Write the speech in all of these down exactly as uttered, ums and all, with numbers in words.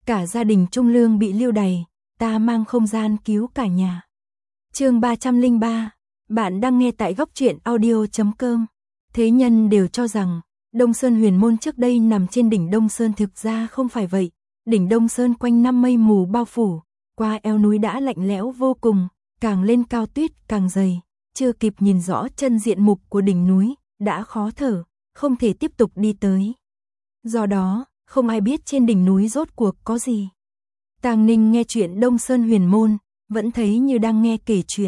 cả gia đình Trung Lương bị lưu đày, ta mang không gian cứu cả nhà. Chương ba trăm lẻ ba, bạn đang nghe tại góc truyện audio chấm com. Thế nhân đều cho rằng Đông Sơn Huyền Môn trước đây nằm trên đỉnh Đông Sơn, thực ra không phải vậy. Đỉnh Đông Sơn quanh năm mây mù bao phủ, qua eo núi đã lạnh lẽo vô cùng, càng lên cao tuyết càng dày, chưa kịp nhìn rõ chân diện mục của đỉnh núi, đã khó thở, không thể tiếp tục đi tới. Do đó, không ai biết trên đỉnh núi rốt cuộc có gì. Tàng Ninh nghe chuyện Đông Sơn Huyền Môn, vẫn thấy như đang nghe kể chuyện.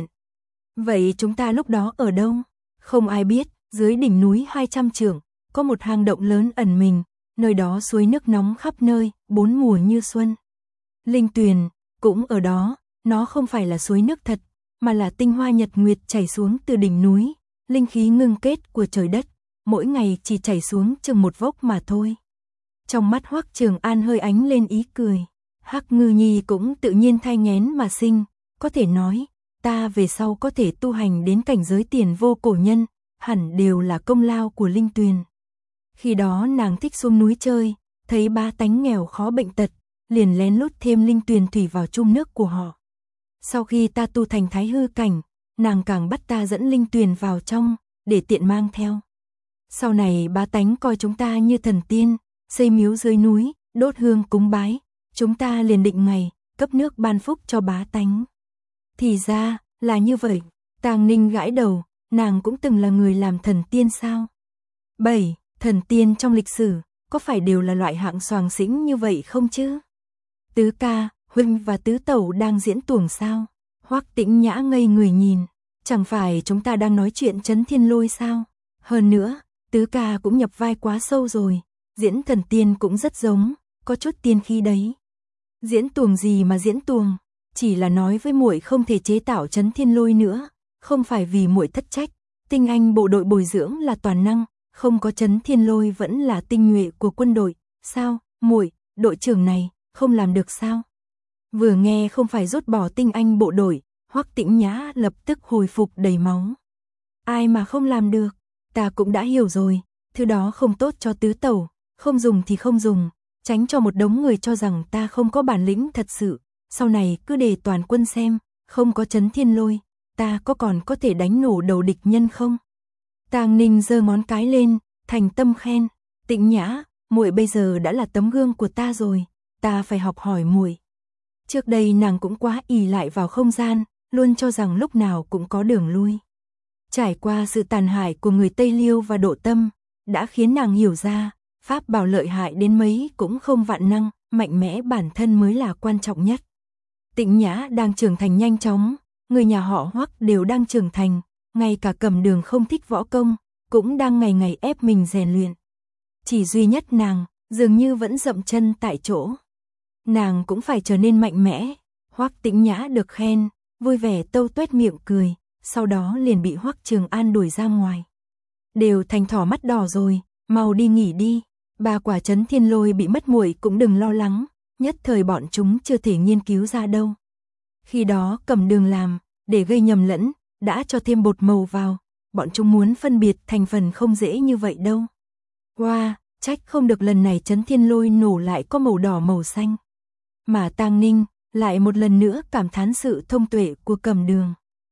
Vậy chúng ta lúc đó ở đâu? Không ai biết, dưới đỉnh núi hai trăm trượng, có một hang động lớn ẩn mình, nơi đó suối nước nóng khắp nơi, bốn mùa như xuân. Linh tuyền cũng ở đó, nó không phải là suối nước thật, mà là tinh hoa nhật nguyệt chảy xuống từ đỉnh núi, linh khí ngưng kết của trời đất, mỗi ngày chỉ chảy xuống chừng một vốc mà thôi. Trong mắt Hoắc Trường An hơi ánh lên ý cười, Hắc Ngư Nhi cũng tự nhiên thai nghén mà sinh, có thể nói, ta về sau có thể tu hành đến cảnh giới tiền vô cổ nhân, hẳn đều là công lao của linh tuyền. Khi đó nàng thích xuống núi chơi, thấy ba tánh nghèo khó bệnh tật, liền lén lút thêm linh tuyền thủy vào chung nước của họ. Sau khi ta tu thành thái hư cảnh, nàng càng bắt ta dẫn linh tuyền vào trong, để tiện mang theo. Sau này ba tánh coi chúng ta như thần tiên, xây miếu dưới núi, đốt hương cúng bái, chúng ta liền định ngày, cấp nước ban phúc cho bá tánh. Thì ra, là như vậy. Tàng Ninh gãi đầu, nàng cũng từng là người làm thần tiên sao? bảy. Thần tiên trong lịch sử, có phải đều là loại hạng soàng xĩnh như vậy không chứ? Tứ ca, huynh và tứ tẩu đang diễn tuồng sao? Hoắc Tĩnh Nhã ngây người nhìn, chẳng phải chúng ta đang nói chuyện Chấn Thiên Lôi sao? Hơn nữa, tứ ca cũng nhập vai quá sâu rồi, diễn thần tiên cũng rất giống, có chút tiên khí đấy. Diễn tuồng gì mà diễn tuồng, chỉ là nói với muội không thể chế tạo Chấn Thiên Lôi nữa, không phải vì muội thất trách, tinh anh bộ đội bồi dưỡng là toàn năng, không có Chấn Thiên Lôi vẫn là tinh nhuệ của quân đội, sao, muội, đội trưởng này, không làm được sao? Vừa nghe không phải rút bỏ tinh anh bộ đội, Hoắc Tĩnh Nhã lập tức hồi phục đầy máu. Ai mà không làm được, ta cũng đã hiểu rồi, thứ đó không tốt cho tứ tẩu, không dùng thì không dùng, tránh cho một đống người cho rằng ta không có bản lĩnh thật sự, sau này cứ để toàn quân xem, không có Chấn Thiên Lôi, ta có còn có thể đánh nổ đầu địch nhân không? Tàng Ninh giơ ngón cái lên, thành tâm khen, Tĩnh Nhã, muội bây giờ đã là tấm gương của ta rồi, ta phải học hỏi muội. Trước đây nàng cũng quá ỷ lại vào không gian, luôn cho rằng lúc nào cũng có đường lui. Trải qua sự tàn hại của người Tây Liêu và Độ Tâm, đã khiến nàng hiểu ra, pháp bảo lợi hại đến mấy cũng không vạn năng, mạnh mẽ bản thân mới là quan trọng nhất. Tĩnh Nhã đang trưởng thành nhanh chóng, người nhà họ Hoắc đều đang trưởng thành, ngay cả Cẩm Đường không thích võ công, cũng đang ngày ngày ép mình rèn luyện. Chỉ duy nhất nàng, dường như vẫn dậm chân tại chỗ. Nàng cũng phải trở nên mạnh mẽ. Hoắc Tĩnh Nhã được khen, vui vẻ tâu tuét miệng cười, sau đó liền bị Hoắc Trường An đuổi ra ngoài. Đều thành thỏ mắt đỏ rồi, mau đi nghỉ đi. Ba quả Chấn Thiên Lôi bị mất muội cũng đừng lo lắng, nhất thời bọn chúng chưa thể nghiên cứu ra đâu. Khi đó Cẩm Đường làm, để gây nhầm lẫn, đã cho thêm bột màu vào, bọn chúng muốn phân biệt thành phần không dễ như vậy đâu. Wow, trách không được lần này Chấn Thiên Lôi nổ lại có màu đỏ màu xanh. Mà Tàng Ninh lại một lần nữa cảm thán sự thông tuệ của Cẩm Đường.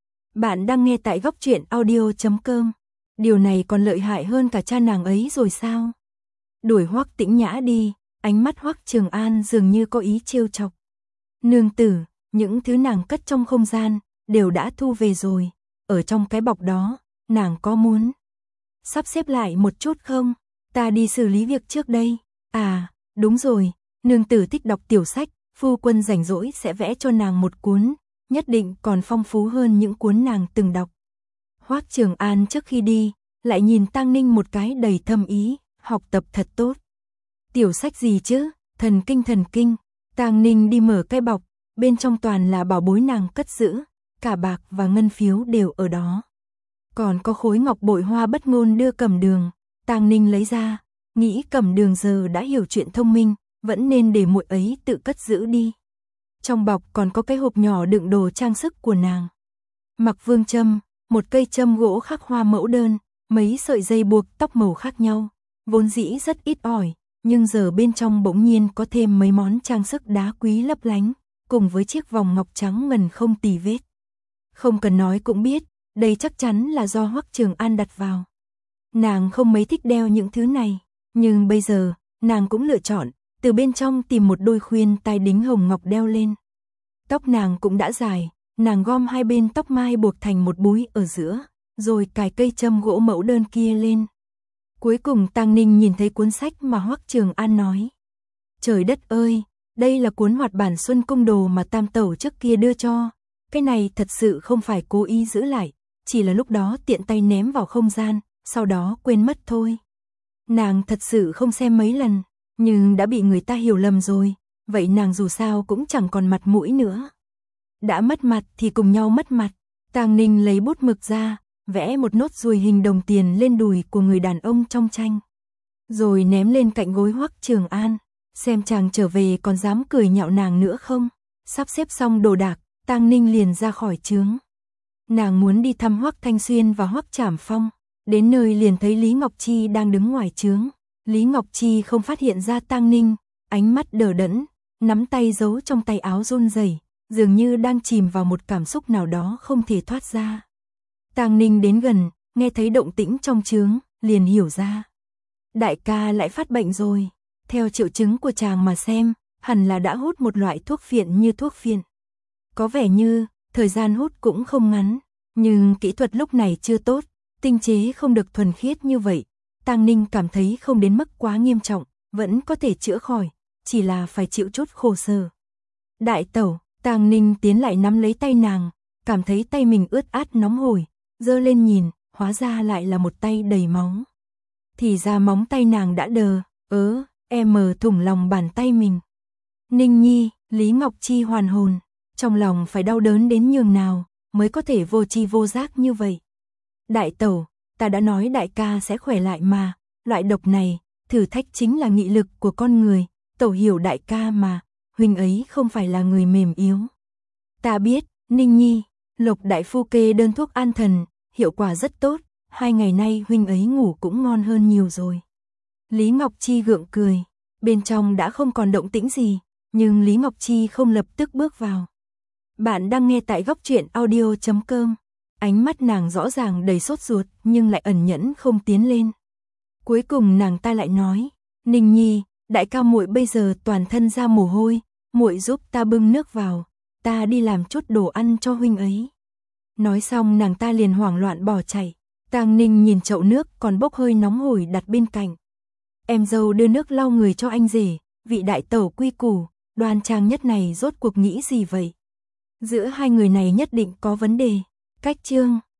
Bạn đang nghe tại góc truyện audio chấm com. Điều này còn lợi hại hơn cả cha nàng ấy rồi sao? Đuổi Hoắc Tĩnh Nhã đi, ánh mắt Hoắc Trường An dường như có ý trêu chọc. Nương tử, những thứ nàng cất trong không gian đều đã thu về rồi, ở trong cái bọc đó, nàng có muốn sắp xếp lại một chút không? Ta đi xử lý việc trước đây. À, đúng rồi, nương tử thích đọc tiểu sách, phu quân rảnh rỗi sẽ vẽ cho nàng một cuốn, nhất định còn phong phú hơn những cuốn nàng từng đọc. Hoắc Trường An trước khi đi, lại nhìn Tang Ninh một cái đầy thâm ý, học tập thật tốt. Tiểu sách gì chứ, thần kinh thần kinh. Tang Ninh đi mở cái bọc, bên trong toàn là bảo bối nàng cất giữ, cả bạc và ngân phiếu đều ở đó. Còn có khối ngọc bội hoa bất ngôn đưa Cẩm Đường, Tang Ninh lấy ra, nghĩ Cẩm Đường giờ đã hiểu chuyện thông minh, vẫn nên để muội ấy tự cất giữ đi. Trong bọc còn có cái hộp nhỏ đựng đồ trang sức của nàng. Mặc vương châm, một cây châm gỗ khắc hoa mẫu đơn, mấy sợi dây buộc tóc màu khác nhau, vốn dĩ rất ít ỏi, nhưng giờ bên trong bỗng nhiên có thêm mấy món trang sức đá quý lấp lánh, cùng với chiếc vòng ngọc trắng ngần không tì vết. Không cần nói cũng biết, đây chắc chắn là do Hoắc Trường An đặt vào. Nàng không mấy thích đeo những thứ này, nhưng bây giờ, nàng cũng lựa chọn, từ bên trong tìm một đôi khuyên tai đính hồng ngọc đeo lên. Tóc nàng cũng đã dài, nàng gom hai bên tóc mai buộc thành một búi ở giữa, rồi cài cây châm gỗ mẫu đơn kia lên. Cuối cùng Tang Ninh nhìn thấy cuốn sách mà Hoắc Trường An nói. Trời đất ơi, đây là cuốn hoạt bản Xuân Cung Đồ mà Tam Tẩu trước kia đưa cho. Cái này thật sự không phải cố ý giữ lại, chỉ là lúc đó tiện tay ném vào không gian, sau đó quên mất thôi. Nàng thật sự không xem mấy lần, nhưng đã bị người ta hiểu lầm rồi, vậy nàng dù sao cũng chẳng còn mặt mũi nữa. Đã mất mặt thì cùng nhau mất mặt. Tang Ninh lấy bút mực ra, vẽ một nốt ruồi hình đồng tiền lên đùi của người đàn ông trong tranh. Rồi ném lên cạnh gối Hoắc Trường An, xem chàng trở về còn dám cười nhạo nàng nữa không. Sắp xếp xong đồ đạc, Tang Ninh liền ra khỏi trướng. Nàng muốn đi thăm Hoắc Thanh Xuyên và Hoắc Trảm Phong, đến nơi liền thấy Lý Ngọc Chi đang đứng ngoài trướng. Lý Ngọc Chi không phát hiện ra Tang Ninh, ánh mắt đờ đẫn, nắm tay giấu trong tay áo run rẩy, dường như đang chìm vào một cảm xúc nào đó không thể thoát ra. Tang Ninh đến gần, nghe thấy động tĩnh trong trướng, liền hiểu ra. Đại ca lại phát bệnh rồi, theo triệu chứng của chàng mà xem, hẳn là đã hút một loại thuốc phiện như thuốc phiện. Có vẻ như, thời gian hút cũng không ngắn, nhưng kỹ thuật lúc này chưa tốt, tinh chế không được thuần khiết như vậy. Tang Ninh cảm thấy không đến mức quá nghiêm trọng, vẫn có thể chữa khỏi, chỉ là phải chịu chút khổ sở. Đại tẩu, Tang Ninh tiến lại nắm lấy tay nàng, cảm thấy tay mình ướt át nóng hổi, giơ lên nhìn, hóa ra lại là một tay đầy máu. Thì ra móng tay nàng đã đờ, ớ, em mờ thủng lòng bàn tay mình. Ninh Nhi, Lý Ngọc Chi hoàn hồn, trong lòng phải đau đớn đến nhường nào, mới có thể vô tri vô giác như vậy. Đại tẩu, ta đã nói đại ca sẽ khỏe lại mà, loại độc này, thử thách chính là nghị lực của con người, tẩu hiểu đại ca mà, huynh ấy không phải là người mềm yếu. Ta biết, Ninh Nhi, Lộc đại phu kê đơn thuốc an thần, hiệu quả rất tốt, hai ngày nay huynh ấy ngủ cũng ngon hơn nhiều rồi. Lý Ngọc Chi gượng cười, bên trong đã không còn động tĩnh gì, nhưng Lý Ngọc Chi không lập tức bước vào. Bạn đang nghe tại góc truyện audio chấm com. Ánh mắt nàng rõ ràng đầy sốt ruột nhưng lại ẩn nhẫn không tiến lên. Cuối cùng nàng ta lại nói, Ninh Nhi, đại ca muội bây giờ toàn thân ra mồ hôi, muội giúp ta bưng nước vào, ta đi làm chút đồ ăn cho huynh ấy. Nói xong nàng ta liền hoảng loạn bỏ chạy. Tang Ninh nhìn chậu nước còn bốc hơi nóng hổi đặt bên cạnh. Em dâu đưa nước lau người cho anh rể, vị đại tẩu quy củ, đoan trang nhất này rốt cuộc nghĩ gì vậy? Giữa hai người này nhất định có vấn đề. Cách chương